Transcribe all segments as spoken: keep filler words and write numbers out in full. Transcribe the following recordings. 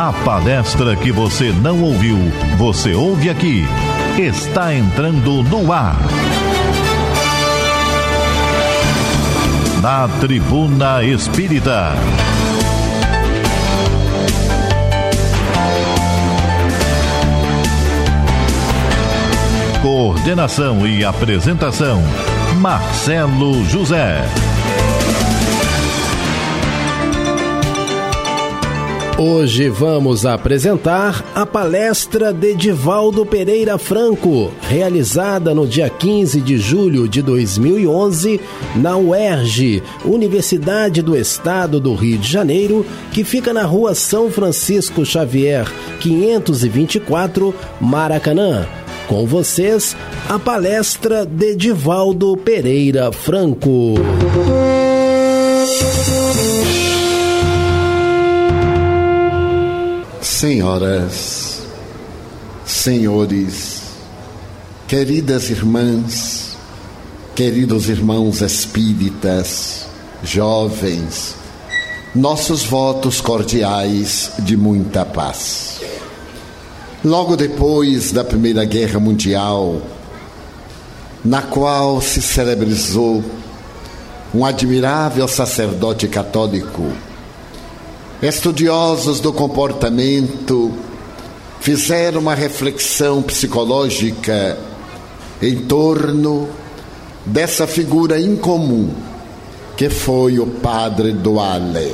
A palestra que você não ouviu, você ouve aqui. Está entrando no ar. Na Tribuna Espírita. Coordenação e apresentação, Marcelo José. Hoje vamos apresentar a palestra de Edivaldo Pereira Franco, realizada no dia quinze de julho de dois mil e onze, na U E R J, Universidade do Estado do Rio de Janeiro, que fica na rua São Francisco Xavier, quinhentos e vinte e quatro, Maracanã. Com vocês, a palestra de Edivaldo Pereira Franco. Senhoras, senhores, queridas irmãs, queridos irmãos espíritas, jovens, nossos votos cordiais de muita paz. Logo depois da Primeira Guerra Mundial, na qual se celebrizou um admirável sacerdote católico, estudiosos do comportamento fizeram uma reflexão psicológica em torno dessa figura incomum que foi o Padre Duale.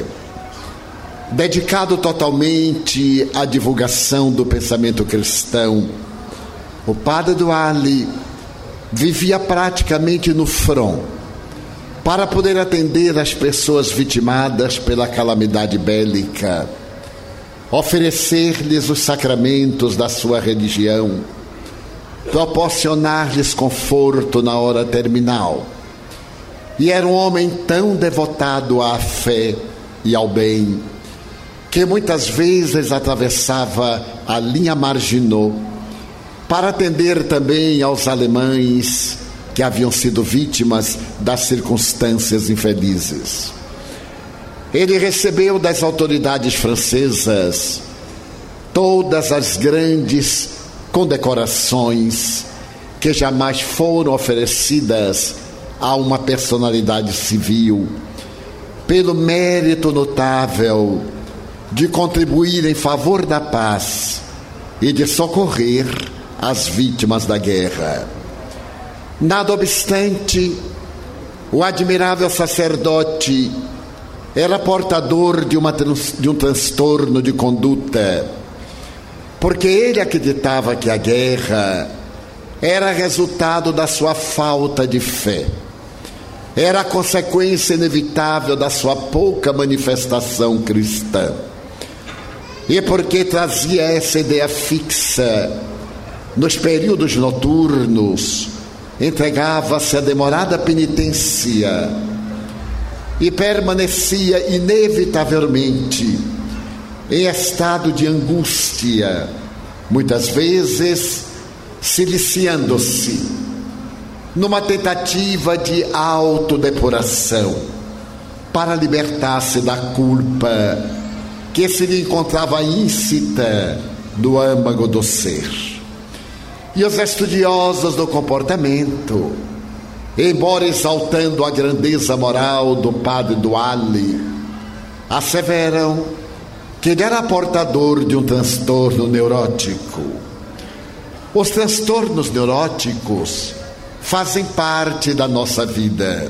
Dedicado totalmente à divulgação do pensamento cristão, o Padre Duale vivia praticamente no front para poder atender as pessoas vitimadas pela calamidade bélica, oferecer-lhes os sacramentos da sua religião, proporcionar-lhes conforto na hora terminal. E era um homem tão devotado à fé e ao bem, que muitas vezes atravessava a linha Maginot para atender também aos alemães que haviam sido vítimas das circunstâncias infelizes. Ele recebeu das autoridades francesas todas as grandes condecorações que jamais foram oferecidas a uma personalidade civil, pelo mérito notável de contribuir em favor da paz e de socorrer as vítimas da guerra. Nada obstante, o admirável sacerdote era portador de, uma, de um transtorno de conduta, porque ele acreditava que a guerra era resultado da sua falta de fé, era a consequência inevitável da sua pouca manifestação cristã. E porque trazia essa ideia fixa, nos períodos noturnos, entregava-se à demorada penitência e permanecia inevitavelmente em estado de angústia, muitas vezes siliciando-se numa tentativa de autodepuração para libertar-se da culpa que se lhe encontrava íncita do âmago do ser. E os estudiosos do comportamento, embora exaltando a grandeza moral do Padre Duale, asseveram que ele era portador de um transtorno neurótico. Os transtornos neuróticos fazem parte da nossa vida.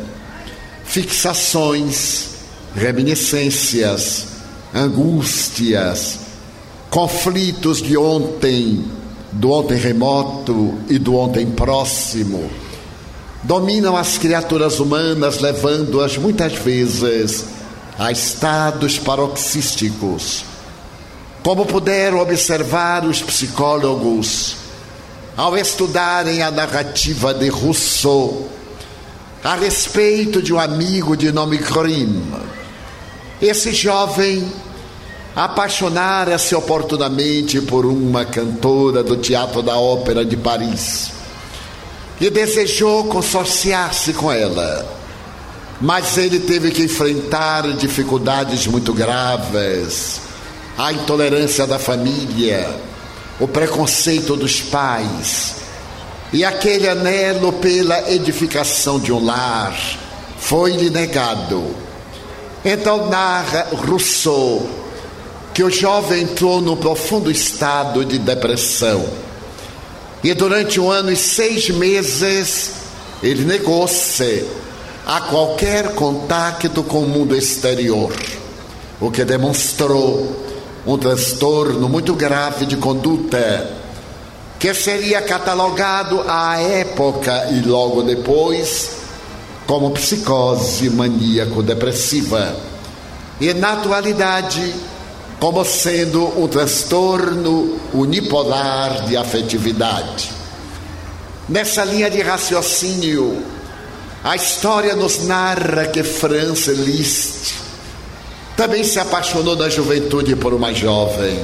Fixações, reminiscências, angústias, conflitos de ontem, do ontem remoto e do ontem próximo, dominam as criaturas humanas, levando-as muitas vezes a estados paroxísticos. Como puderam observar os psicólogos ao estudarem a narrativa de Rousseau a respeito de um amigo de nome Grimm. Esse jovem apaixonara-se oportunamente por uma cantora do Teatro da Ópera de Paris e desejou consorciar-se com ela, mas ele teve que enfrentar dificuldades muito graves a intolerância da família, o preconceito dos pais e aquele anelo pela edificação de um lar foi-lhe negado. Então narra Rousseau que o jovem entrou num profundo estado de depressão e durante um ano e seis meses ele negou-se a qualquer contato com o mundo exterior, o que demonstrou um transtorno muito grave de conduta, que seria catalogado à época e logo depois como psicose maníaco-depressiva, e na atualidade como sendo um transtorno unipolar de afetividade. Nessa linha de raciocínio, a história nos narra que Franz Liszt também se apaixonou na juventude por uma jovem.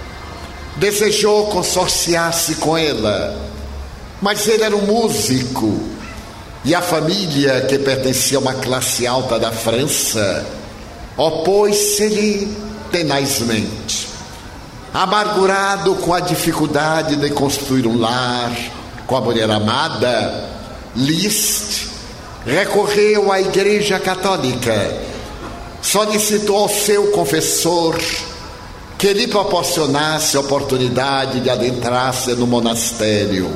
Desejou consorciar-se com ela, mas ele era um músico e a família, que pertencia a uma classe alta da França, opôs-se-lhe tenazmente. Amargurado com a dificuldade de construir um lar com a mulher amada, Liszt recorreu à Igreja Católica, solicitou ao seu confessor que lhe proporcionasse a oportunidade de adentrar-se no monastério.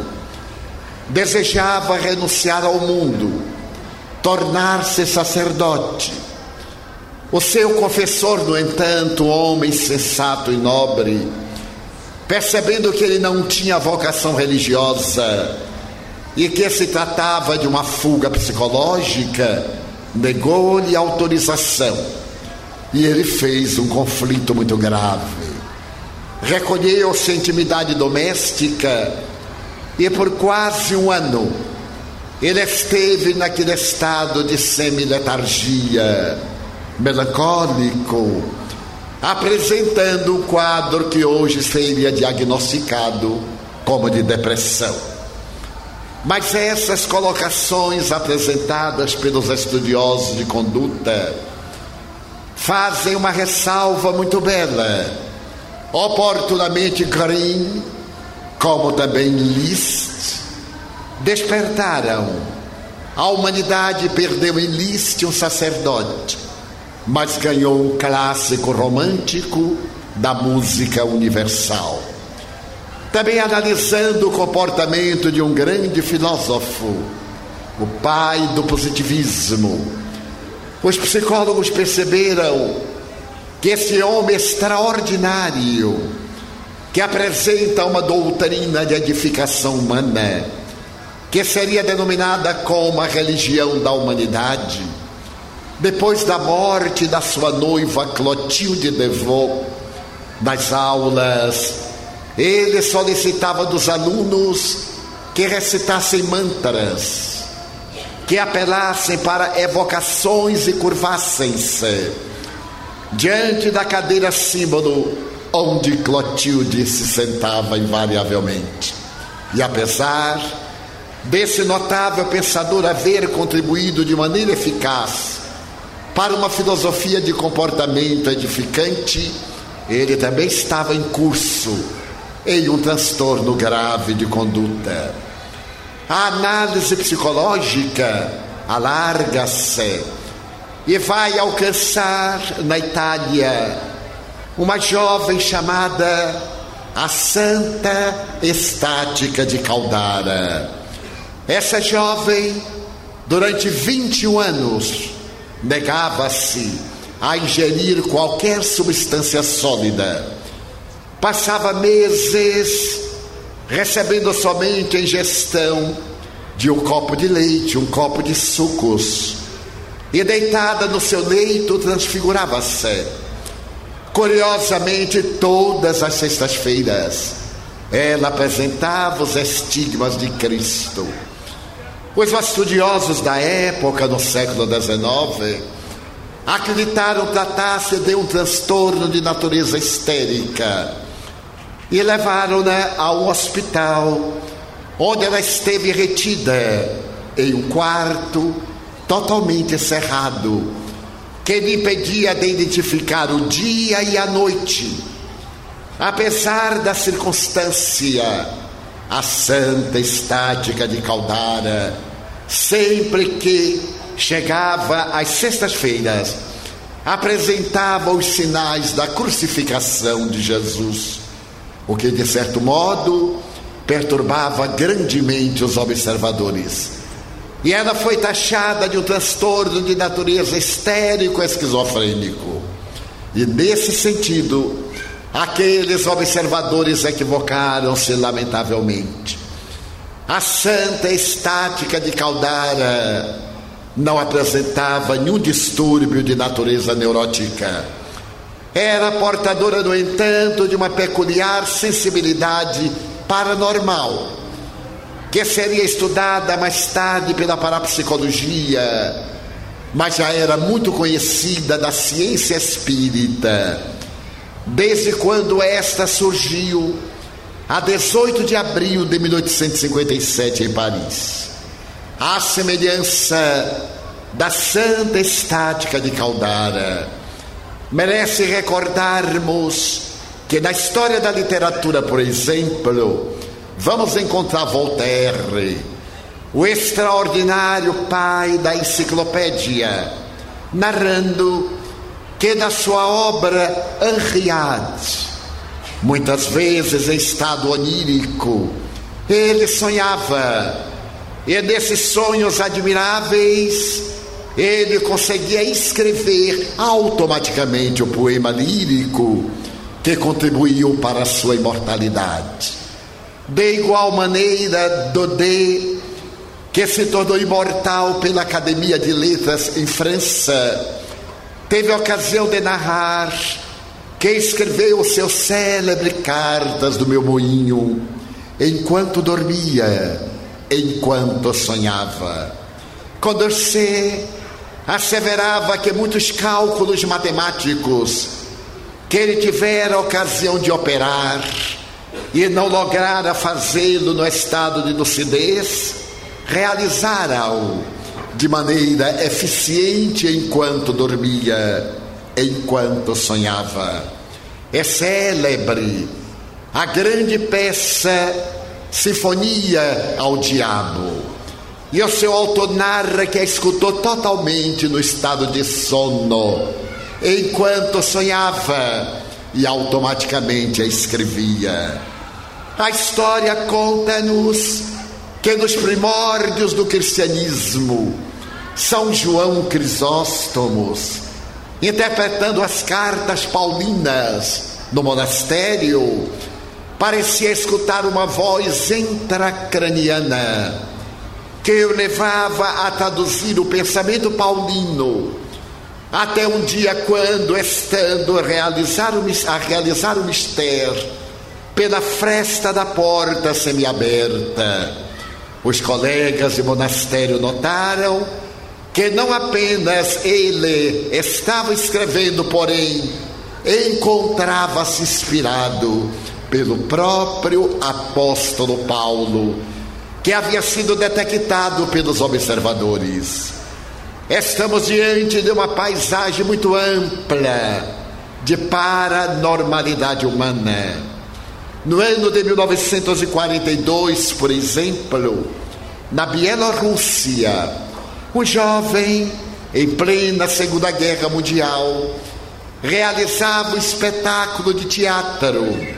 Desejava renunciar ao mundo, tornar-se sacerdote. O seu confessor, no entanto, homem sensato e nobre, percebendo que ele não tinha vocação religiosa e que se tratava de uma fuga psicológica, negou-lhe a autorização e ele fez um conflito muito grave. Recolheu-se à intimidade doméstica e por quase um ano ele esteve naquele estado de semi-letargia, melancólico, apresentando um quadro que hoje seria diagnosticado como de depressão. Mas essas colocações apresentadas pelos estudiosos de conduta fazem uma ressalva muito bela. Oportunamente Green, como também Liszt, despertaram. A humanidade perdeu em Liszt um sacerdote, mas ganhou um clássico romântico da música universal. Também analisando o comportamento de um grande filósofo, o pai do positivismo, os psicólogos perceberam que esse homem extraordinário, que apresenta uma doutrina de edificação humana, que seria denominada como a religião da humanidade, depois da morte da sua noiva Clotilde Devaux, nas aulas, ele solicitava dos alunos que recitassem mantras, que apelassem para evocações e curvassem-se diante da cadeira símbolo onde Clotilde se sentava invariavelmente. E apesar desse notável pensador haver contribuído de maneira eficaz para uma filosofia de comportamento edificante, ele também estava em curso em um transtorno grave de conduta. A análise psicológica alarga-se e vai alcançar na Itália uma jovem chamada a Santa Estática de Caldara. Essa jovem, durante vinte e um anos, negava-se a ingerir qualquer substância sólida. Passava meses recebendo somente a ingestão de um copo de leite, um copo de sucos, e deitada no seu leito transfigurava-se. Curiosamente, todas as sextas-feiras ela apresentava os estigmas de Cristo. Os estudiosos da época, no século dezenove, acreditaram tratar-se de um transtorno de natureza histérica e levaram-na a um hospital, onde ela esteve retida em um quarto totalmente cerrado, que lhe impedia de identificar o dia e a noite, Apesar da circunstância, a Santa Estática de Caldara, sempre que chegava às sextas-feiras, apresentava os sinais da crucificação de Jesus, o que de certo modo perturbava grandemente os observadores. E ela foi taxada de um transtorno de natureza histérico-esquizofrênico. E nesse sentido, aqueles observadores equivocaram-se lamentavelmente. A Santa Estática de Caldara não apresentava nenhum distúrbio de natureza neurótica. Era portadora, no entanto, de uma peculiar sensibilidade paranormal, que seria estudada mais tarde pela parapsicologia, mas já era muito conhecida da ciência espírita, desde quando esta surgiu, a dezoito de abril de mil oitocentos e cinquenta e sete, em Paris. À semelhança da Santa Estática de Caldara, merece recordarmos que na história da literatura, por exemplo, vamos encontrar Voltaire, o extraordinário pai da enciclopédia, narrando que na sua obra Henriade, muitas vezes em estado onírico, ele sonhava, e nesses sonhos admiráveis ele conseguia escrever automaticamente o poema lírico que contribuiu para a sua imortalidade. De igual maneira, Daudet, que se tornou imortal pela Academia de Letras em França, teve a ocasião de narrar que escreveu o seu célebre Cartas do Meu Moinho enquanto dormia, enquanto sonhava. Condorcet asseverava que muitos cálculos matemáticos que ele tivera a ocasião de operar e não lograra fazê-lo no estado de lucidez, realizara-o de maneira eficiente enquanto dormia, enquanto sonhava. É célebre a grande peça Sinfonia ao Diabo, e o seu autor narra que a escutou totalmente no estado de sono, enquanto sonhava, e automaticamente a escrevia. A história conta-nos que nos primórdios do cristianismo, São João Crisóstomos, interpretando as cartas paulinas no monastério, parecia escutar uma voz intracraniana que o levava a traduzir o pensamento paulino, até um dia quando, estando a realizar o, a realizar o mistério pela fresta da porta semiaberta, os colegas de monastério notaram que não apenas ele estava escrevendo, porém encontrava-se inspirado pelo próprio apóstolo Paulo, que havia sido detectado pelos observadores. Estamos diante de uma paisagem muito ampla de paranormalidade humana. No ano de mil novecentos e quarenta e dois, por exemplo, na Bielorrússia, um jovem em plena Segunda Guerra Mundial realizava um espetáculo de teatro.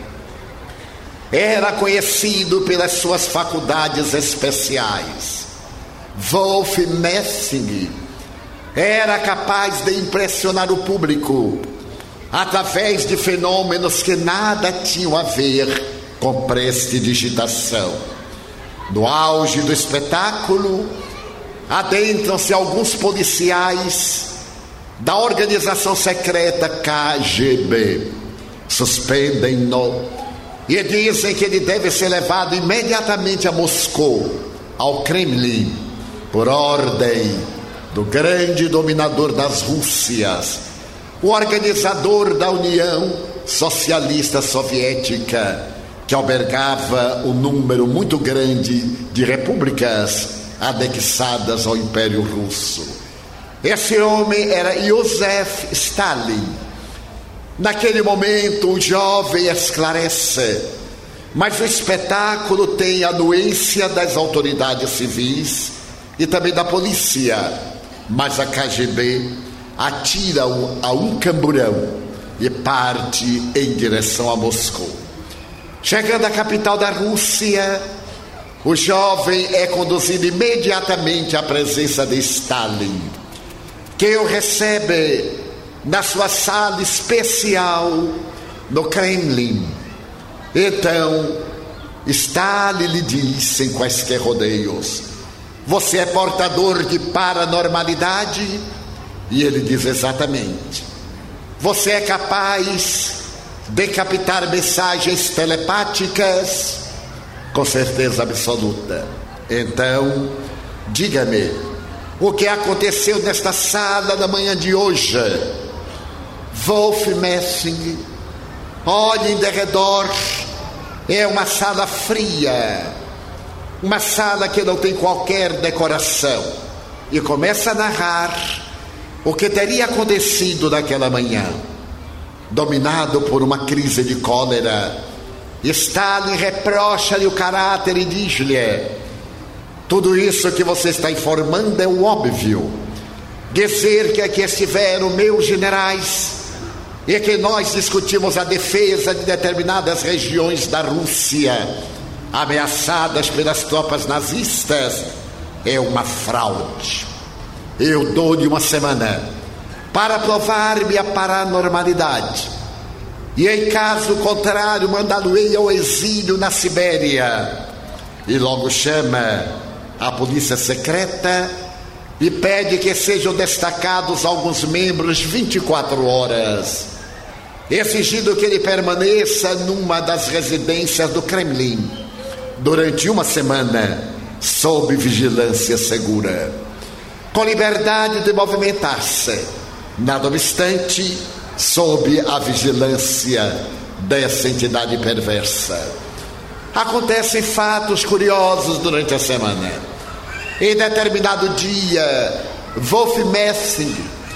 Era conhecido pelas suas faculdades especiais. Wolf Messing era capaz de impressionar o público através de fenômenos que nada tinham a ver com prestidigitação. No auge do espetáculo, adentram-se alguns policiais da organização secreta K G B, suspendem-no e dizem que ele deve ser levado imediatamente a Moscou, ao Kremlin, por ordem do grande dominador das Rússias, o organizador da União Socialista Soviética, que albergava um número muito grande de repúblicas anexadas ao Império Russo. Esse homem era Joseph Stalin. Naquele momento o jovem esclarece, mas o espetáculo tem a anuência das autoridades civis e também da polícia. Mas a K G B atira-o a um camburão e parte em direção a Moscou. Chegando à capital da Rússia, o jovem é conduzido imediatamente à presença de Stalin, que o recebe na sua sala especial no Kremlin. Então, Stalin lhe diz, sem quaisquer rodeios: você é portador de paranormalidade? E ele diz exatamente. Você é capaz de captar mensagens telepáticas? Com certeza absoluta. Então, diga-me, o que aconteceu nesta sala na manhã de hoje? Wolf Messing, olhe em derredor, é uma sala fria, uma sala que não tem qualquer decoração. E começa a narrar o que teria acontecido naquela manhã. Dominado por uma crise de cólera, Stalin reprocha-lhe o caráter e diz-lhe: tudo isso que você está informando é o óbvio. Dizer que aqui estiveram meus generais e que nós discutimos a defesa de determinadas regiões da Rússia ameaçadas pelas tropas nazistas é uma fraude. Eu dou-lhe uma semana para provar-me a paranormalidade, e em caso contrário mandá-lo-ei ao exílio na Sibéria. E logo chama a polícia secreta e pede que sejam destacados alguns membros vinte e quatro horas, exigindo que ele permaneça numa das residências do Kremlin durante uma semana, sob vigilância segura, com liberdade de movimentar-se, nada obstante, sob a vigilância dessa entidade perversa. Acontecem fatos curiosos durante a semana. Em determinado dia, Wolf Messing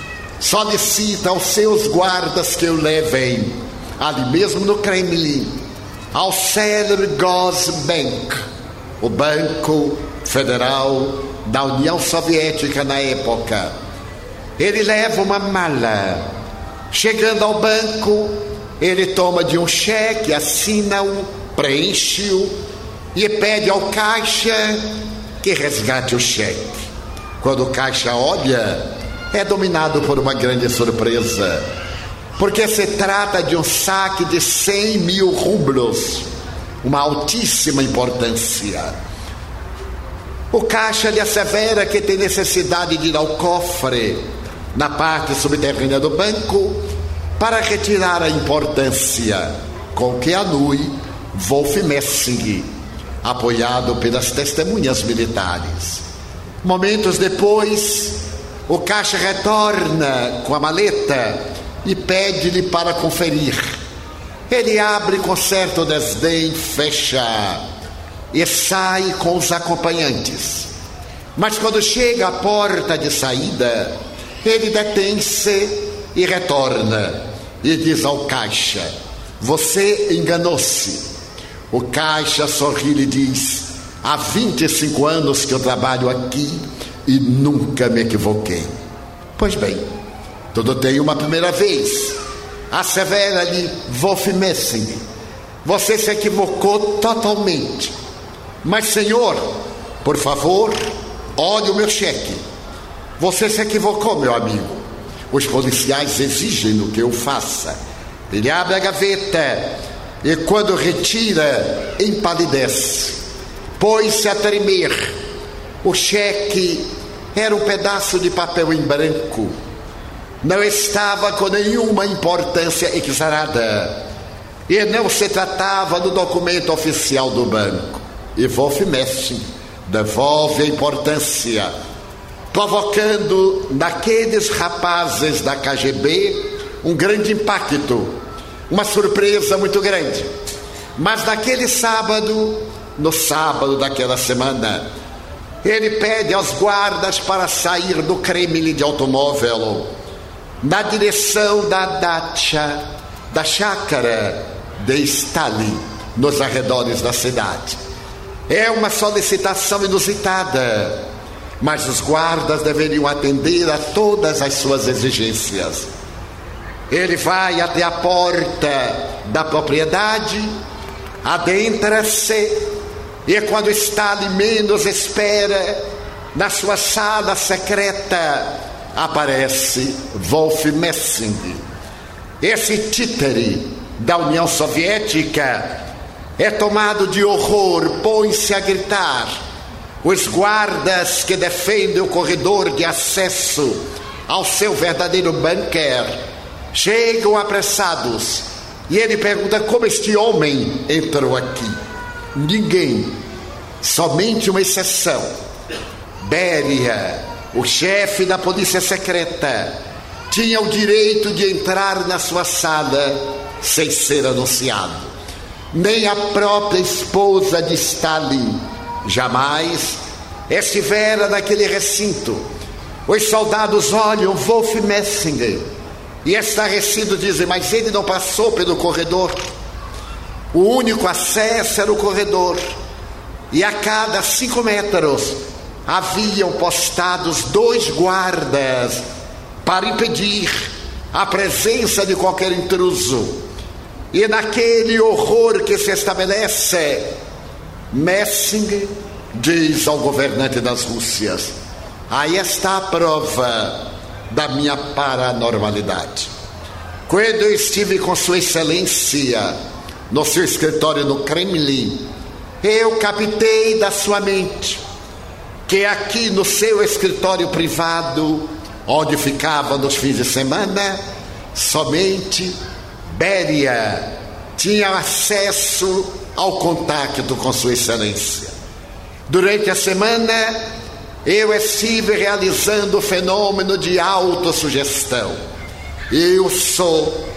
solicita aos seus guardas que o levem, ali mesmo no Kremlin, ao célebre Gosbank, o Banco Federal da União Soviética na época. Ele leva uma mala. Chegando ao banco, ele toma de um cheque, assina-o, preenche-o e pede ao caixa que resgate o cheque. Quando o caixa olha, é dominado por uma grande surpresa, porque se trata de um saque de cem mil rublos, uma altíssima importância. O caixa lhe assevera que tem necessidade de ir ao cofre na parte subterrânea do banco para retirar a importância, com que anui Wolf Messing, apoiado pelas testemunhas militares. Momentos depois, o caixa retorna com a maleta e pede-lhe para conferir. Ele abre com certo desdém, fecha e sai com os acompanhantes. Mas quando chega à porta de saída, ele detém-se e retorna e diz ao caixa: você enganou-se. O caixa sorri e lhe diz: há vinte e cinco anos que eu trabalho aqui e nunca me equivoquei. Pois bem, tudo tem uma primeira vez. Assevera-lhe Wolf Messing: você se equivocou totalmente. Mas, senhor, por favor, olhe o meu cheque. Você se equivocou, meu amigo. Os policiais exigem o que eu faça. Ele abre a gaveta e, quando retira, empalidece. Pôs-se a tremer. O cheque era um pedaço de papel em branco. Não estava com nenhuma importância exarada. E não se tratava do documento oficial do banco. E Wolf Messing devolve a importância, provocando naqueles rapazes da K G B um grande impacto, uma surpresa muito grande. Mas naquele sábado, no sábado daquela semana, ele pede aos guardas para sair do Kremlin de automóvel na direção da Dacha, da chácara de Stalin, nos arredores da cidade. É uma solicitação inusitada, mas os guardas deveriam atender a todas as suas exigências. Ele vai até a porta da propriedade, adentra-se, e quando Stalin menos espera, na sua sala secreta, aparece Wolf Messing. Esse títere da União Soviética é tomado de horror, põe-se a gritar. Os guardas que defendem o corredor de acesso ao seu verdadeiro bunker chegam apressados e ele pergunta como este homem entrou aqui. Ninguém, somente uma exceção. Beria, o chefe da polícia secreta, tinha o direito de entrar na sua sala sem ser anunciado. Nem a própria esposa de Stalin jamais estivera naquele recinto. Os soldados olham Wolf Messing e, estarrecidos, dizem: mas ele não passou pelo corredor. O único acesso era o corredor, e a cada cinco metros haviam postados dois guardas para impedir a presença de qualquer intruso. E naquele horror que se estabelece, Messing diz ao governante das Rússias: aí está a prova da minha paranormalidade. Quando eu estive com Sua Excelência no seu escritório no Kremlin, eu captei da sua mente que aqui no seu escritório privado, onde ficava nos fins de semana, somente Beria tinha acesso ao contato com Sua Excelência. Durante a semana, eu estive realizando o fenômeno de autossugestão. Eu sou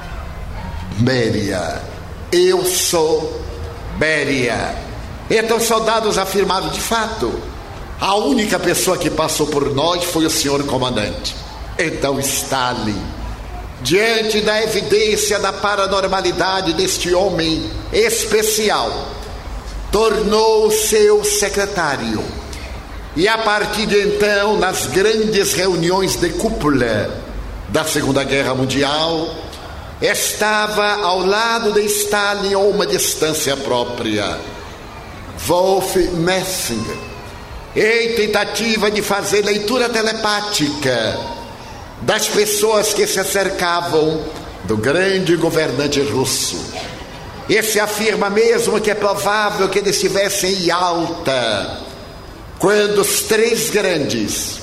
Beria. Eu sou Beria. Então os soldados afirmaram: de fato, a única pessoa que passou por nós foi o senhor comandante. Então Stalin, diante da evidência da paranormalidade deste homem especial, tornou o seu secretário. E a partir de então, nas grandes reuniões de cúpula da Segunda Guerra Mundial, estava ao lado de Stalin a uma distância própria Wolf Messing, em tentativa de fazer leitura telepática das pessoas que se acercavam do grande governante russo. E se afirma mesmo que é provável que eles estivessem em Yalta quando os três grandes,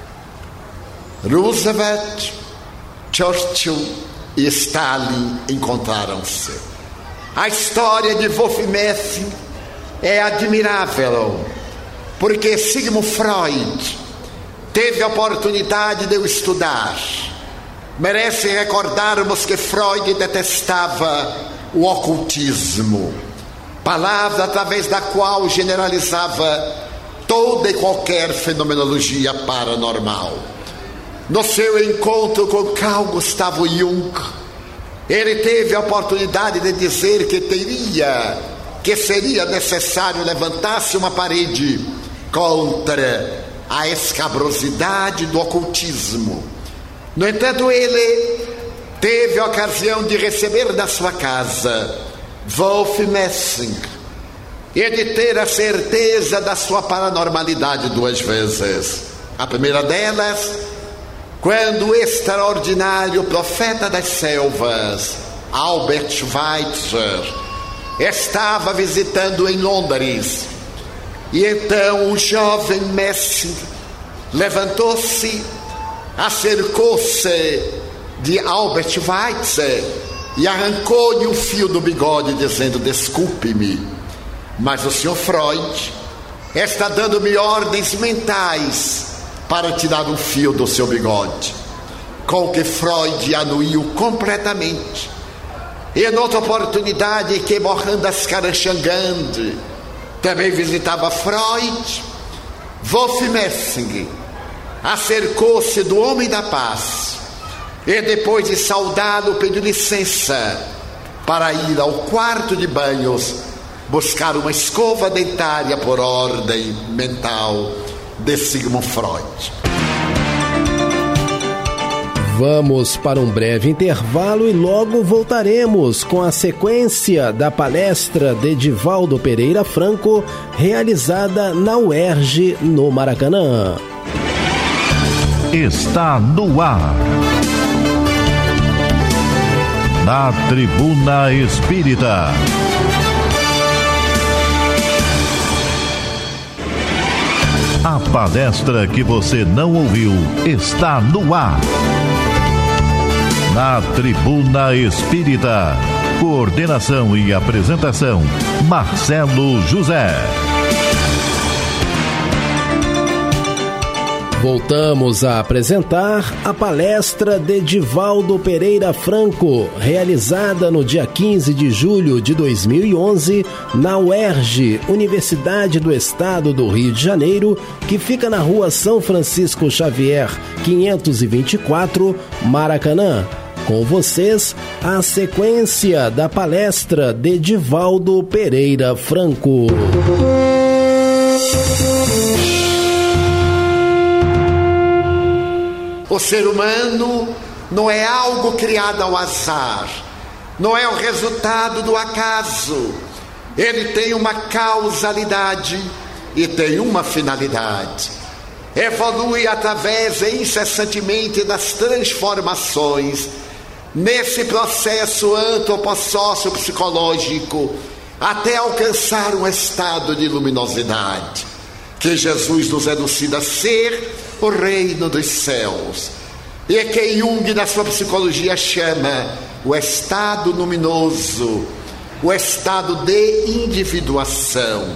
Roosevelt, Churchill e Stalin, encontraram-se. A história de Wolf Messing é admirável, porque Sigmund Freud teve a oportunidade de o estudar. Merece recordarmos que Freud detestava o ocultismo, palavra através da qual generalizava toda e qualquer fenomenologia paranormal. No seu encontro com Carl Gustav Jung, ele teve a oportunidade de dizer que teria, que seria necessário levantar-se uma parede contra a escabrosidade do ocultismo. No entanto, ele teve a ocasião de receber na sua casa Wolf Messing e de ter a certeza da sua paranormalidade duas vezes. A primeira delas, quando o extraordinário profeta das selvas, Albert Schweitzer, estava visitando em Londres. E então o jovem Messing levantou-se, acercou-se de Albert Schweitzer e arrancou-lhe o fio do bigode, dizendo: desculpe-me, mas o senhor Freud está dando-me ordens mentais para tirar um fio do seu bigode. Com que Freud anuiu completamente. E noutra oportunidade que Mohandas Karachagand também visitava Freud, Wolf Messing acercou-se do homem da paz E depois de saudá-lo, pediu licença para ir ao quarto de banhos buscar uma escova dentária por ordem mental de Sigmund Freud. Vamos para um breve intervalo e logo voltaremos com a sequência da palestra de Edivaldo Pereira Franco, realizada na U E R J, no Maracanã. Está no ar. Na Tribuna Espírita. A palestra que você não ouviu está no ar. Na Tribuna Espírita. Coordenação e apresentação: Marcelo José. Voltamos a apresentar a palestra de Edivaldo Pereira Franco, realizada no dia quinze de julho de dois mil e onze, na U E R J, Universidade do Estado do Rio de Janeiro, que fica na rua São Francisco Xavier, quinhentos e vinte e quatro, Maracanã. Com vocês, a sequência da palestra de Edivaldo Pereira Franco. O ser humano não é algo criado ao azar, não é o resultado do acaso. Ele tem uma causalidade e tem uma finalidade. Evolui através e incessantemente das transformações nesse processo antropossócio-psicológico até alcançar um estado de luminosidade que Jesus nos elucida ser o reino dos céus, e que Jung na sua psicologia chama o estado luminoso, o estado de individuação,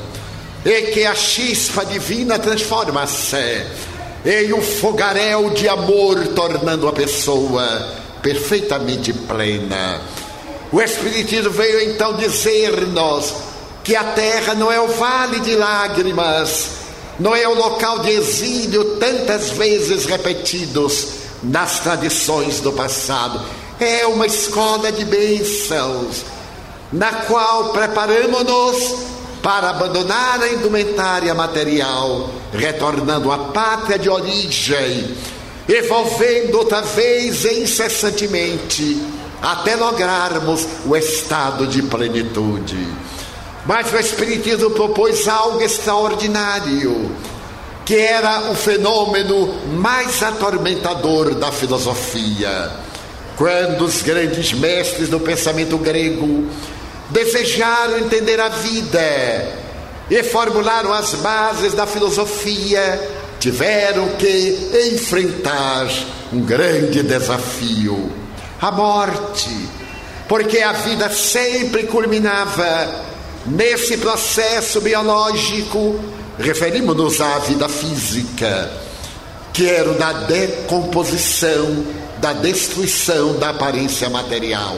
e que a chispa divina transforma-se em um fogaréu de amor, tornando a pessoa perfeitamente plena. O Espiritismo veio então dizer-nos que a terra não é o vale de lágrimas, não é o local de exílio tantas vezes repetidos nas tradições do passado. É uma escola de bênçãos, na qual preparamos-nos para abandonar a indumentária material, retornando à pátria de origem, evolvendo outra vez incessantemente, até lograrmos o estado de plenitude. Mas o Espiritismo propôs algo extraordinário, que era o fenômeno mais atormentador da filosofia. Quando os grandes mestres do pensamento grego desejaram entender a vida e formularam as bases da filosofia, tiveram que enfrentar um grande desafio: a morte, porque a vida sempre culminava nesse processo biológico. Referimos-nos à vida física, que era o da decomposição, da destruição da aparência material.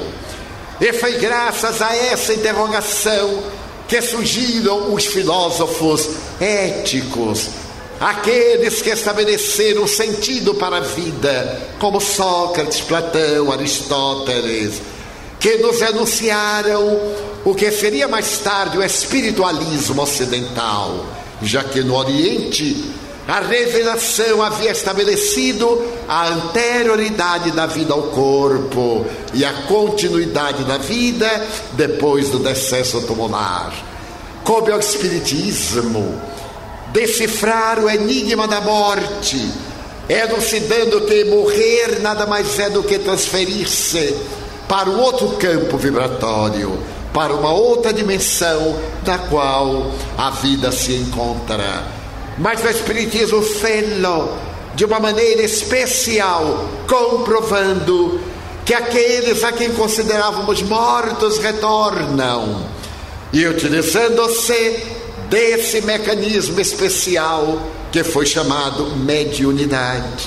E foi graças a essa interrogação que surgiram os filósofos éticos, aqueles que estabeleceram sentido para a vida, como Sócrates, Platão, Aristóteles, que nos enunciaram o que seria mais tarde o espiritualismo ocidental, já que no Oriente a revelação havia estabelecido a anterioridade da vida ao corpo e a continuidade da vida depois do decesso tumular. Coube ao Espiritismo decifrar o enigma da morte, elucidando que morrer nada mais é do que transferir-se para o outro campo vibratório, para uma outra dimensão na qual a vida se encontra. Mas o Espiritismo fê-lo de uma maneira especial, comprovando que aqueles a quem considerávamos mortos retornam, e utilizando-se desse mecanismo especial que foi chamado mediunidade,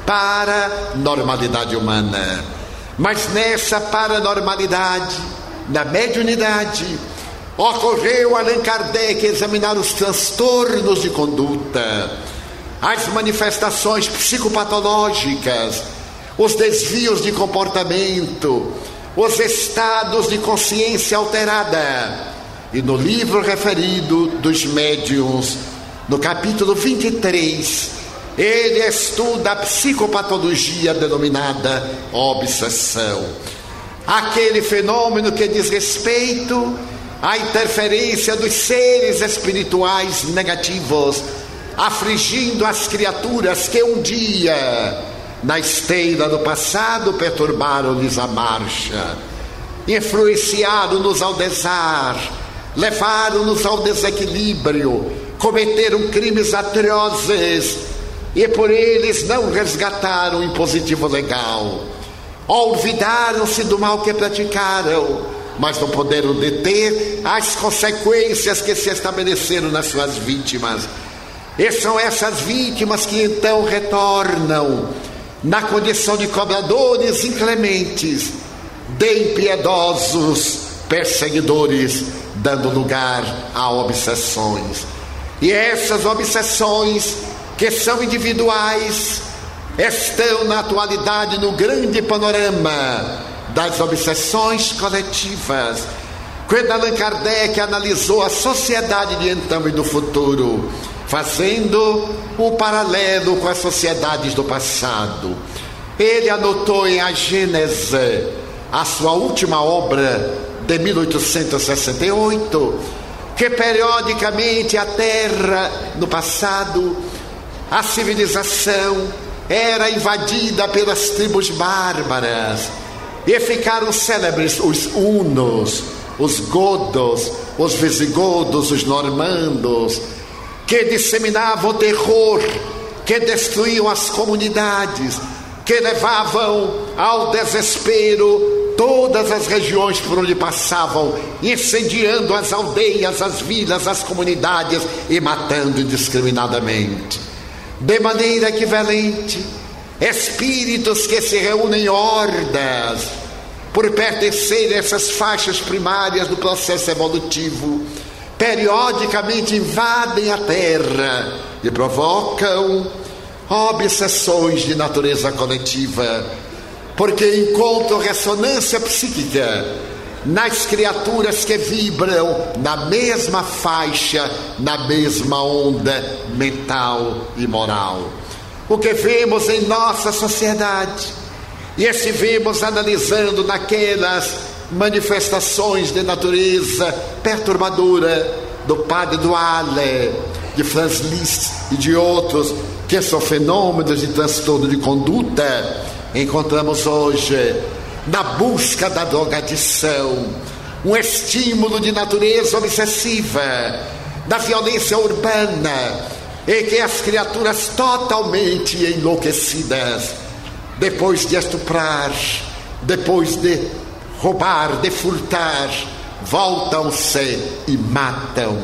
paranormalidade humana. Mas nessa paranormalidade, na mediunidade, ocorreu Allan Kardec examinar os transtornos de conduta, as manifestações psicopatológicas, os desvios de comportamento, os estados de consciência alterada. E no livro referido dos médiuns, no capítulo vinte e três, ele estuda a psicopatologia denominada obsessão. Aquele fenômeno que diz respeito à interferência dos seres espirituais negativos, afligindo as criaturas que um dia, na esteira do passado, perturbaram-lhes a marcha, influenciaram-nos ao desar, levaram-nos ao desequilíbrio, cometeram crimes atrozes e por eles não resgataram o impositivo legal. Olvidaram-se do mal que praticaram, mas não puderam deter as consequências que se estabeleceram nas suas vítimas. E são essas vítimas que então retornam na condição de cobradores inclementes, de impiedosos perseguidores, dando lugar a obsessões. E essas obsessões, que são individuais, estão na atualidade no grande panorama das obsessões coletivas. Quando Allan Kardec analisou a sociedade de então e do futuro, fazendo o paralelo com as sociedades do passado, ele anotou em A Gênese, a sua última obra de mil oitocentos e sessenta e oito, que periodicamente a Terra, no passado, a civilização era invadida pelas tribos bárbaras e ficaram célebres os hunos, os godos, os visigodos, os normandos, que disseminavam terror, que destruíam as comunidades, que levavam ao desespero todas as regiões por onde passavam, incendiando as aldeias, as vilas, as comunidades e matando indiscriminadamente. De maneira equivalente, espíritos que se reúnem em hordas por pertencerem a essas faixas primárias do processo evolutivo, periodicamente invadem a Terra e provocam obsessões de natureza coletiva, porque encontram ressonância psíquica nas criaturas que vibram na mesma faixa, na mesma onda mental e moral. O que vemos em nossa sociedade, e estivemos analisando naquelas manifestações de natureza perturbadora do padre Duale, de Franz Liszt e de outros, que são fenômenos de transtorno de conduta, encontramos hoje na busca da drogadição um estímulo de natureza obsessiva, da violência urbana, em que as criaturas totalmente enlouquecidas, depois de estuprar, depois de roubar, de furtar, voltam-se e matam,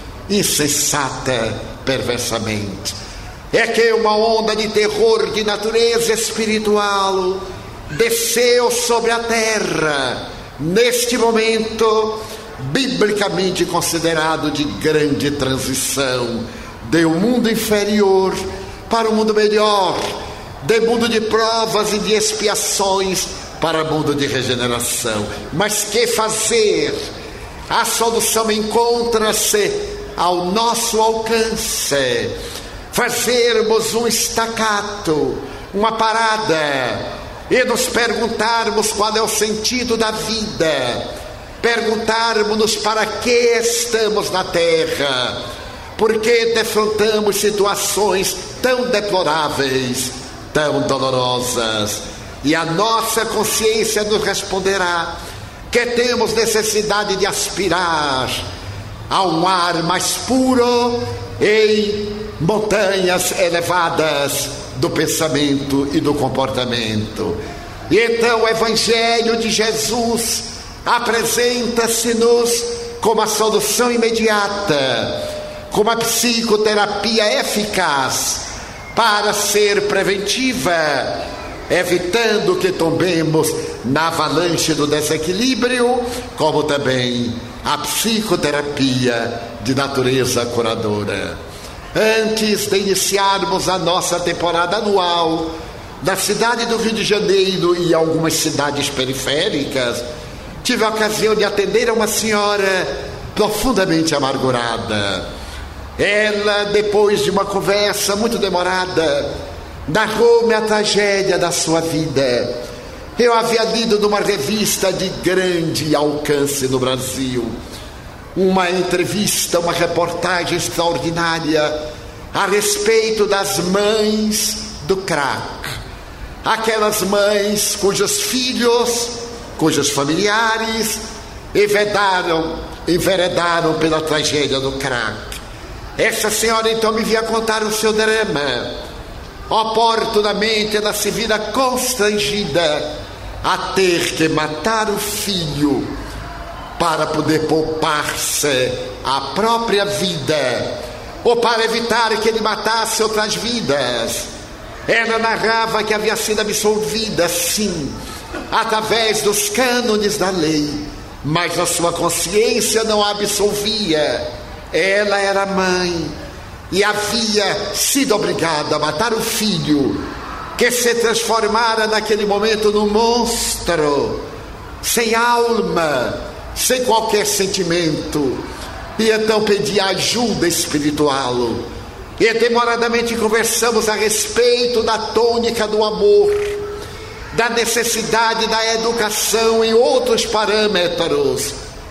insensata, perversamente. É que uma onda de terror de natureza espiritual desceu sobre a terra, neste momento biblicamente considerado de grande transição, de um mundo inferior para um mundo melhor, de mundo de provas e de expiações para mundo de regeneração. Mas que fazer? A solução encontra-se ao nosso alcance. Fazermos um estacato, uma parada, e nos perguntarmos qual é o sentido da vida, perguntarmos-nos para que estamos na Terra, por que defrontamos situações tão deploráveis, tão dolorosas, e a nossa consciência nos responderá que temos necessidade de aspirar a um ar mais puro em montanhas elevadas do pensamento e do comportamento. E então o Evangelho de Jesus apresenta-se-nos como a solução imediata, como a psicoterapia eficaz para ser preventiva, evitando que tombemos na avalanche do desequilíbrio, como também a psicoterapia de natureza curadora. Antes de iniciarmos a nossa temporada anual, da cidade do Rio de Janeiro e algumas cidades periféricas, tive a ocasião de atender a uma senhora profundamente amargurada. Ela, depois de uma conversa muito demorada, narrou-me a tragédia da sua vida. Eu havia lido numa revista de grande alcance no Brasil uma entrevista, uma reportagem extraordinária a respeito das mães do crack. Aquelas mães cujos filhos, cujos familiares enveredaram, enveredaram pela tragédia do crack. Essa senhora então me vinha contar o seu drama. Oportunamente ela se vira constrangida a ter que matar o filho para poder poupar-se a própria vida, ou para evitar que ele matasse outras vidas. Ela narrava que havia sido absolvida, sim, através dos cânones da lei, mas a sua consciência não a absolvia. Ela era mãe e havia sido obrigada a matar o filho, que se transformara naquele momento num monstro, sem alma, sem qualquer sentimento. E então pedi ajuda espiritual. E demoradamente conversamos a respeito da tônica do amor, da necessidade da educação e outros parâmetros,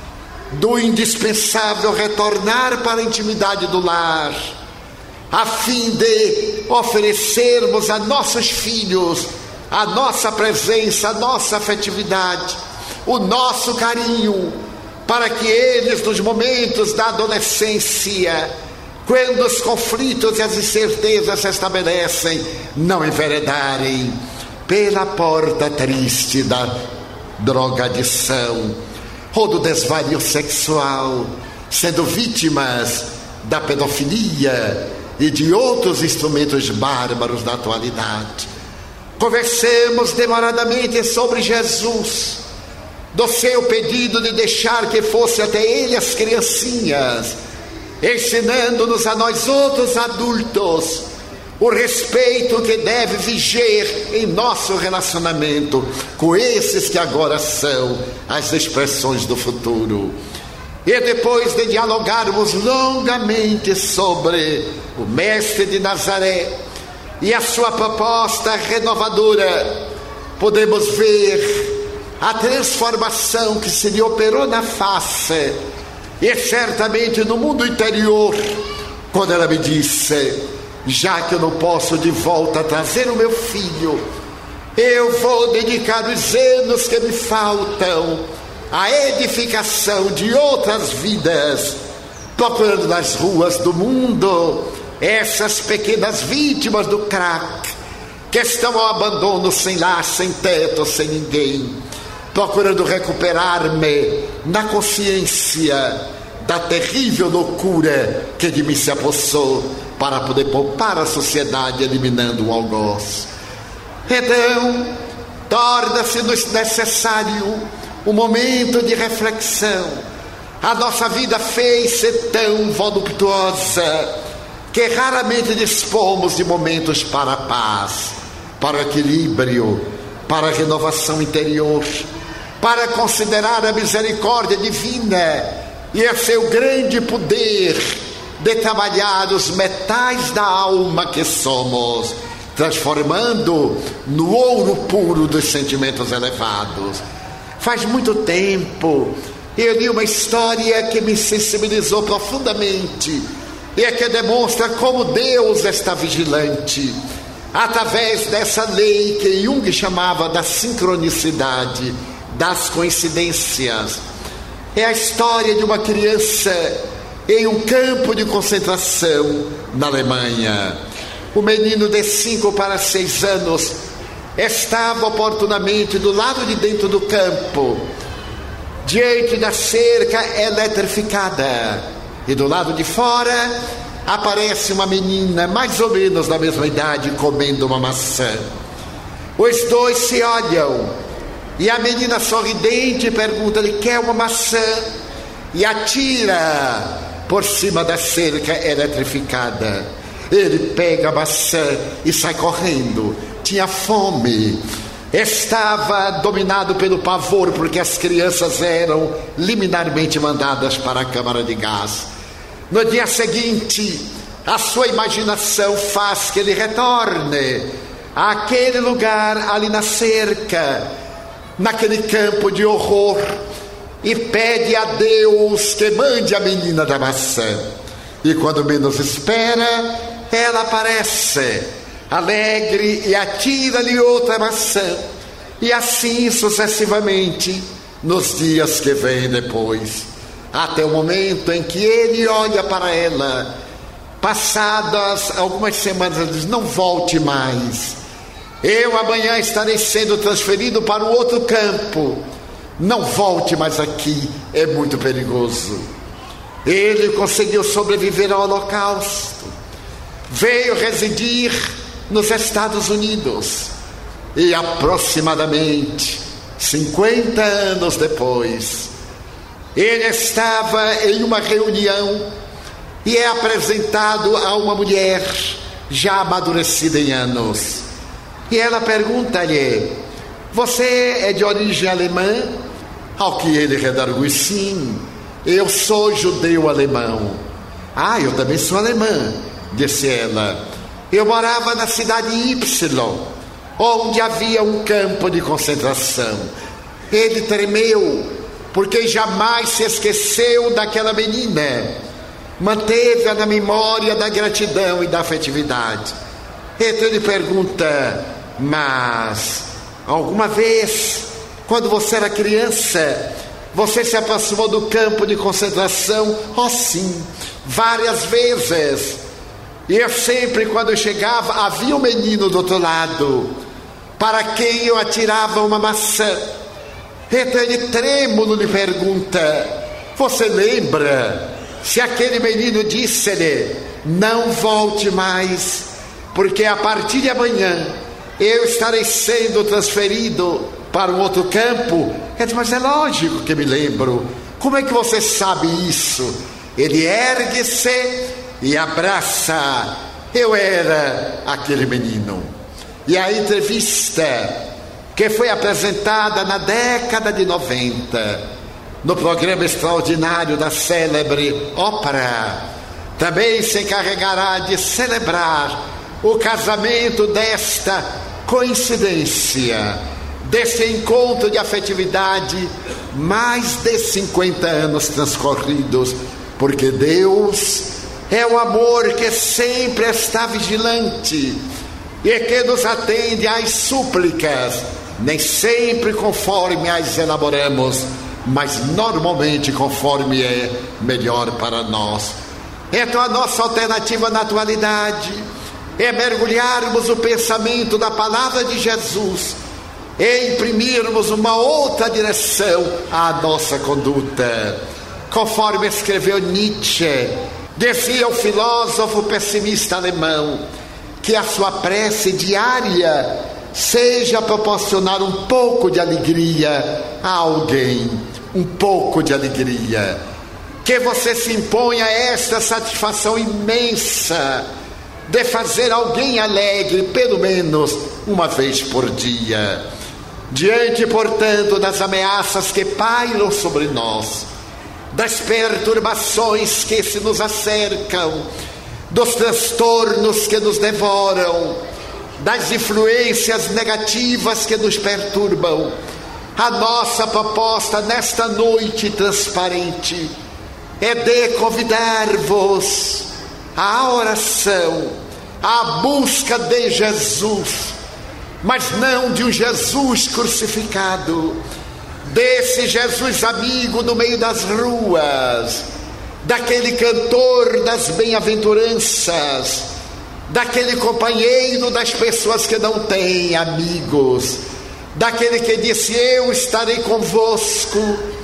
do indispensável retornar para a intimidade do lar, a fim de oferecermos a nossos filhos a nossa presença, a nossa afetividade, o nosso carinho, para que eles, nos momentos da adolescência, quando os conflitos e as incertezas se estabelecem, não enveredarem pela porta triste da drogadição ou do desvario sexual, sendo vítimas da pedofilia e de outros instrumentos bárbaros da atualidade. Conversemos demoradamente sobre Jesus, do seu pedido de deixar que fosse até ele as criancinhas, ensinando-nos a nós outros adultos o respeito que deve viger em nosso relacionamento com esses que agora são as expressões do futuro. E depois de dialogarmos longamente sobre o Mestre de Nazaré e a sua proposta renovadora, podemos ver a transformação que se lhe operou na face e certamente no mundo interior, quando ela me disse: já que eu não posso de volta trazer o meu filho, eu vou dedicar os anos que me faltam à edificação de outras vidas, procurando nas ruas do mundo essas pequenas vítimas do crack, que estão ao abandono, sem lar, sem teto, sem ninguém, procurando recuperar-me na consciência da terrível loucura que de mim se apossou, para poder poupar a sociedade, eliminando o algoz. Então, torna-se necessário um momento de reflexão. A nossa vida fez-se tão voluptuosa que raramente dispomos de momentos para a paz, para o equilíbrio, para a renovação interior, para considerar a misericórdia divina e a seu grande poder de trabalhar os metais da alma que somos, transformando no ouro puro dos sentimentos elevados. Faz muito tempo eu li uma história que me sensibilizou profundamente e que demonstra como Deus está vigilante através dessa lei que Jung chamava da sincronicidade, das coincidências. É a história de uma criança em um campo de concentração na Alemanha. O menino de cinco para seis anos estava oportunamente do lado de dentro do campo, diante da cerca eletrificada, e do lado de fora aparece uma menina mais ou menos da mesma idade comendo uma maçã. Os dois se olham e a menina sorridente pergunta-lhe: quer uma maçã? E atira por cima da cerca eletrificada. Ele pega a maçã e sai correndo. Tinha fome. Estava dominado pelo pavor, porque as crianças eram liminarmente mandadas para a câmara de gás. No dia seguinte, a sua imaginação faz que ele retorne àquele lugar ali na cerca, naquele campo de horror, e pede a Deus que mande a menina da maçã. E quando menos espera, ela aparece alegre e atira-lhe outra maçã, e assim sucessivamente nos dias que vêm depois, até o momento em que ele olha para ela. Passadas algumas semanas, ele diz: não volte mais, eu amanhã estarei sendo transferido para o outro campo, não volte mais aqui, é muito perigoso. Ele conseguiu sobreviver ao Holocausto, veio residir nos Estados Unidos, e aproximadamente cinquenta anos depois, ele estava em uma reunião e é apresentado a uma mulher já amadurecida em anos, e ela pergunta-lhe: você é de origem alemã? Ao que ele redargui: sim, eu sou judeu alemão. Ah, eu também sou alemã, disse ela. Eu morava na cidade Y, onde havia um campo de concentração. Ele tremeu, porque jamais se esqueceu daquela menina, manteve-a na memória da gratidão e da afetividade. Então ele pergunta: mas alguma vez, quando você era criança, você se aproximou do campo de concentração? Oh sim, várias vezes. E eu sempre, quando eu chegava, havia um menino do outro lado, para quem eu atirava uma maçã. Então ele, trêmulo, lhe pergunta: você lembra se aquele menino disse-lhe: não volte mais, porque a partir de amanhã eu estarei sendo transferido para um outro campo? Ele diz: mas é lógico que me lembro. Como é que você sabe isso? Ele ergue-se e abraça: eu era aquele menino. E a entrevista, que foi apresentada na década de noventa, no programa extraordinário da célebre Ópera, também se encarregará de celebrar o casamento desta coincidência, desse encontro de afetividade, mais de cinquenta anos transcorridos, porque Deus é o amor que sempre está vigilante e que nos atende às súplicas, nem sempre conforme as elaboramos, mas normalmente conforme é melhor para nós. Então a nossa alternativa na atualidade é mergulharmos o pensamento da palavra de Jesus e imprimirmos uma outra direção à nossa conduta. Conforme escreveu Nietzsche, dizia o filósofo pessimista alemão, que a sua prece diária seja proporcionar um pouco de alegria a alguém, um pouco de alegria, que você se imponha esta satisfação imensa de fazer alguém alegre pelo menos uma vez por dia. Diante, portanto, das ameaças que pairam sobre nós, das perturbações que se nos acercam, dos transtornos que nos devoram, das influências negativas que nos perturbam, a nossa proposta nesta noite transparente é de convidar-vos à oração, à busca de Jesus, mas não de um Jesus crucificado, desse Jesus amigo no meio das ruas, daquele cantor das bem-aventuranças, daquele companheiro das pessoas que não têm amigos, daquele que disse: eu estarei convosco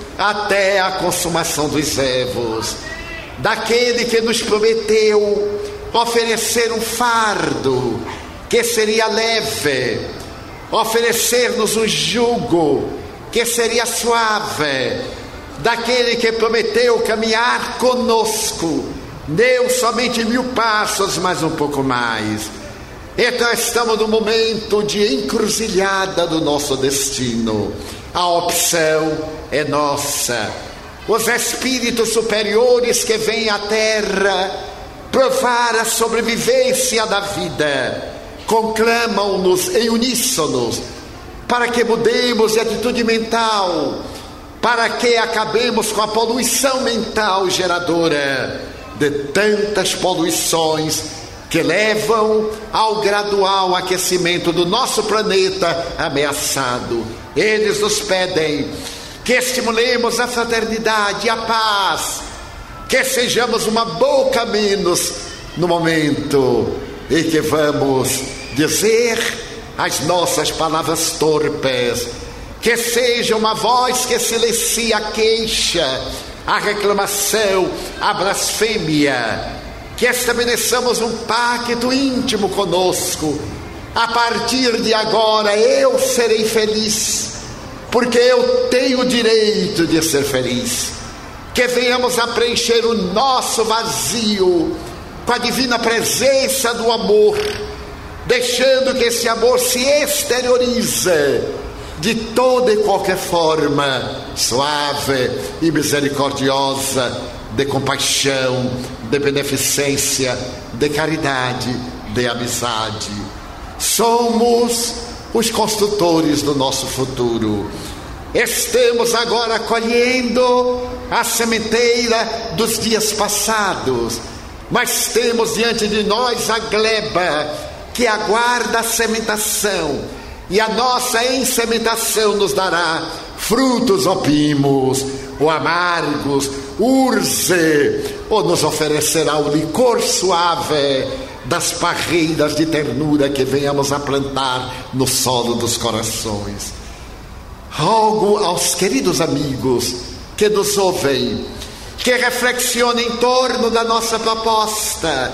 até a consumação dos séculos, daquele que nos prometeu oferecer um fardo que seria leve, oferecer-nos um jugo que seria suave, daquele que prometeu caminhar conosco deu somente mil passos, mas um pouco mais. Então estamos no momento de encruzilhada do nosso destino. A opção é nossa. Os espíritos superiores que vêm à Terra provar a sobrevivência da vida conclamam-nos em uníssono para que mudemos de atitude mental, para que acabemos com a poluição mental geradora de tantas poluições que levam ao gradual aquecimento do nosso planeta ameaçado. Eles nos pedem que estimulemos a fraternidade e a paz, que sejamos uma boca menos no momento em que vamos dizer as nossas palavras torpes, que seja uma voz que silencia a queixa, a reclamação, a blasfêmia, que estabeleçamos um pacto íntimo conosco. A partir de agora eu serei feliz, porque eu tenho o direito de ser feliz. Que venhamos a preencher o nosso vazio com a divina presença do amor, deixando que esse amor se exteriorize de toda e qualquer forma suave e misericordiosa, de compaixão, de beneficência, de caridade, de amizade. Somos os construtores do nosso futuro. Estamos agora colhendo a sementeira dos dias passados, mas temos diante de nós a gleba que aguarda a sementação, e a nossa ensementação nos dará frutos opimos ou amargos, urze, ou nos oferecerá o licor suave das parreiras de ternura que venhamos a plantar no solo dos corações. Rogo aos queridos amigos que nos ouvem, que reflexionem em torno da nossa proposta,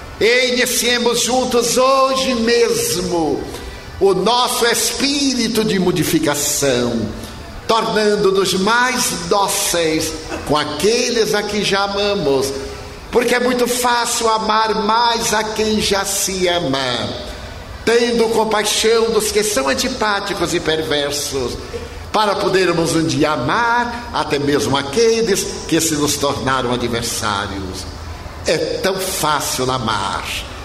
e iniciemos juntos hoje mesmo o nosso espírito de modificação, tornando-nos mais dóceis com aqueles a quem já amamos, porque é muito fácil amar mais a quem já se ama, tendo compaixão dos que são antipáticos e perversos, para podermos um dia amar até mesmo aqueles que se nos tornaram adversários. É tão fácil amar.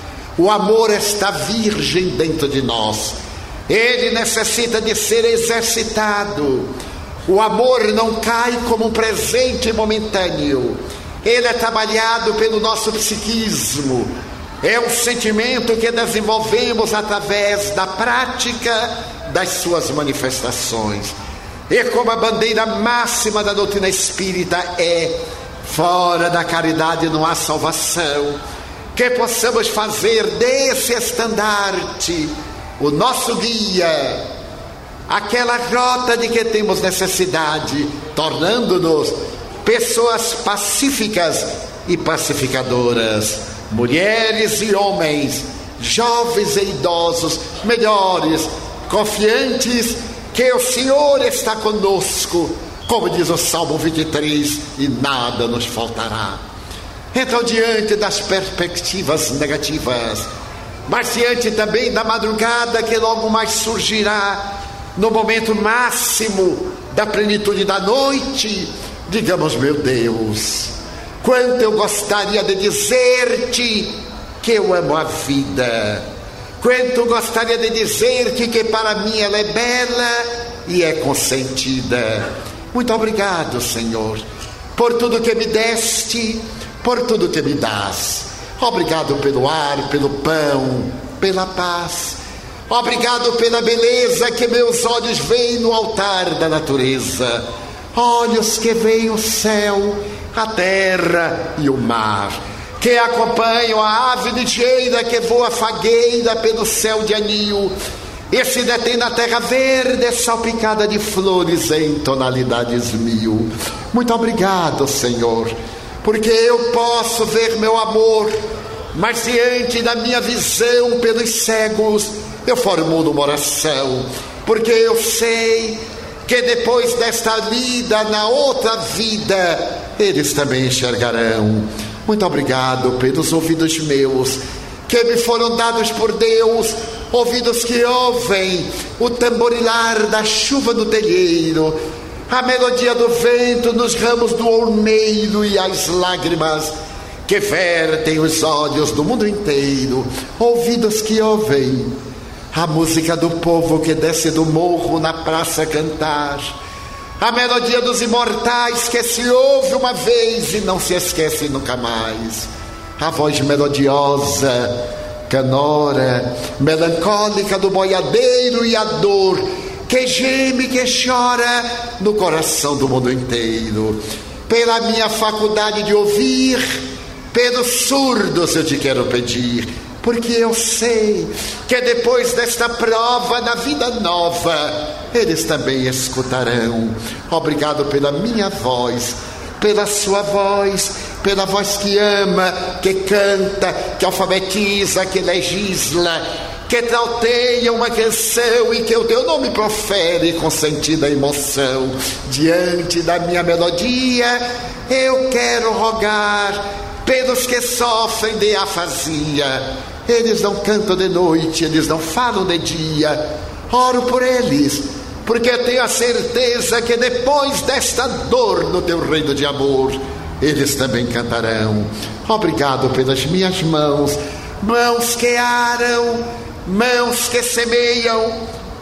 O amor está virgem dentro de nós. Ele necessita de ser exercitado. O amor não cai como um presente momentâneo. Ele é trabalhado pelo nosso psiquismo. É um sentimento que desenvolvemos através da prática das suas manifestações. E como a bandeira máxima da doutrina espírita é: fora da caridade não há salvação, que possamos fazer desse estandarte o nosso guia, aquela rota de que temos necessidade, tornando-nos pessoas pacíficas e pacificadoras, mulheres e homens, jovens e idosos, melhores, confiantes que o Senhor está conosco, como diz o Salmo vinte e três, e nada nos faltará. Então, diante das perspectivas negativas, mas diante também da madrugada que logo mais surgirá, no momento máximo da plenitude da noite, digamos: meu Deus, quanto eu gostaria de dizer-te que eu amo a vida, quanto eu gostaria de dizer-te que para mim ela é bela e é consentida. Muito obrigado, Senhor, por tudo que me deste, por tudo que me dás. Obrigado pelo ar, pelo pão, pela paz. Obrigado pela beleza que meus olhos veem no altar da natureza. Olhos que veem o céu, a terra e o mar, que acompanham a ave ligeira que voa fagueira pelo céu de anil e se detém na terra verde salpicada de flores em tonalidades mil. Muito obrigado, Senhor, porque eu posso ver meu amor, mas diante da minha visão pelos cegos, eu formulo uma oração, porque eu sei que depois desta vida, na outra vida, eles também enxergarão. Muito obrigado pelos ouvidos meus, que me foram dados por Deus, ouvidos que ouvem o tamborilar da chuva no telheiro, a melodia do vento nos ramos do olmeiro e as lágrimas que vertem os olhos do mundo inteiro, ouvidos que ouvem a música do povo que desce do morro na praça cantar, a melodia dos imortais que se ouve uma vez e não se esquece nunca mais, a voz melodiosa, canora, melancólica do boiadeiro e a dor que geme, que chora no coração do mundo inteiro. Pela minha faculdade de ouvir, pelos surdos eu te quero pedir, porque eu sei que depois desta prova da vida nova, eles também escutarão. Obrigado pela minha voz, pela sua voz, pela voz que ama, que canta, que alfabetiza, que legisla, que trauteia uma canção e que o teu nome profere com sentida emoção. Diante da minha melodia, eu quero rogar pelos que sofrem de afasia. Eles não cantam de noite, eles não falam de dia. Oro por eles, porque eu tenho a certeza que depois desta dor no teu reino de amor, eles também cantarão. Obrigado pelas minhas mãos, mãos que aram, mãos que semeiam,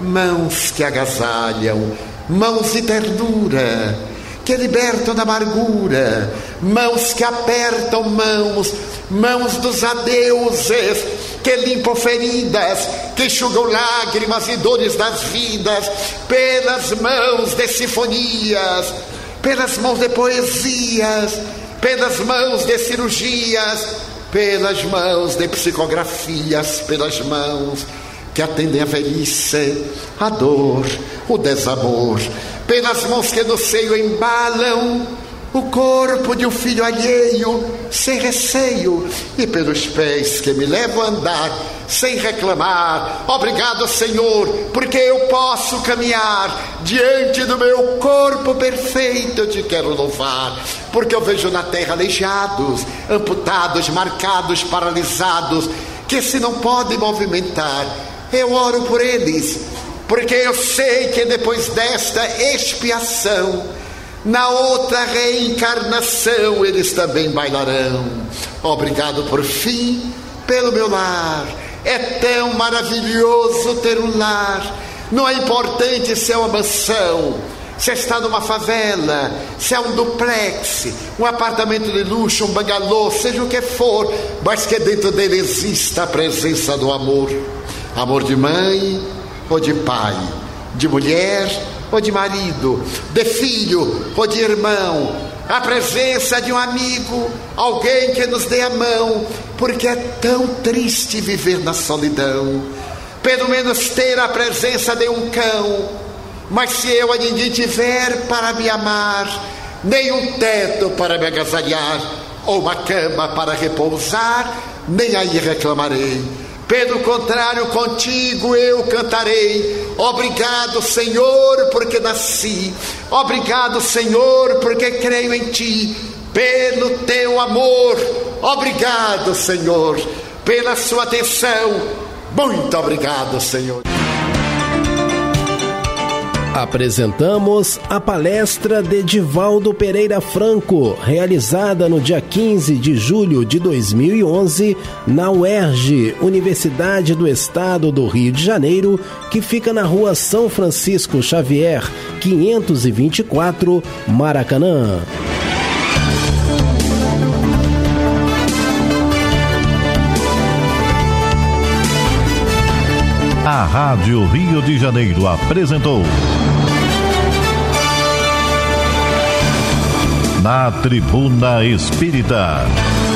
mãos que agasalham, mãos de ternura, que libertam da amargura, mãos que apertam mãos, mãos dos adeuses, que limpam feridas, que enxugam lágrimas e dores das vidas, pelas mãos de sinfonias, pelas mãos de poesias, pelas mãos de cirurgias, pelas mãos de psicografias, pelas mãos que atendem a velhice, a dor, o desamor, pelas mãos que no seio embalam o corpo de um filho alheio, sem receio, e pelos pés que me levam a andar, sem reclamar. Obrigado, Senhor, porque eu posso caminhar diante do meu corpo perfeito. Eu te quero louvar, porque eu vejo na terra aleijados, amputados, marcados, paralisados, que se não podem movimentar. Eu oro por eles, porque eu sei que depois desta expiação, na outra reencarnação, eles também bailarão. Obrigado por fim pelo meu lar. É tão maravilhoso ter um lar. Não é importante se é uma mansão, se está numa favela, se é um duplex, um apartamento de luxo, um bangalô, seja o que for, mas que dentro dele exista a presença do amor. Amor de mãe ou de pai, de mulher ou de marido, de filho ou de irmão, a presença de um amigo, alguém que nos dê a mão, porque é tão triste viver na solidão. Pelo menos ter a presença de um cão, mas se eu a ninguém tiver para me amar, nem um teto para me agasalhar, ou uma cama para repousar, nem aí reclamarei. Pelo contrário, contigo eu cantarei. Obrigado, Senhor, porque nasci. Obrigado, Senhor, porque creio em ti. Pelo teu amor. Obrigado, Senhor, pela sua atenção. Muito obrigado, Senhor. Apresentamos a palestra de Edivaldo Pereira Franco, realizada no dia quinze de julho de dois mil e onze, na U E R J, Universidade do Estado do Rio de Janeiro, que fica na rua São Francisco Xavier, quinhentos e vinte e quatro, Maracanã. A Rádio Rio de Janeiro apresentou Na Tribuna Espírita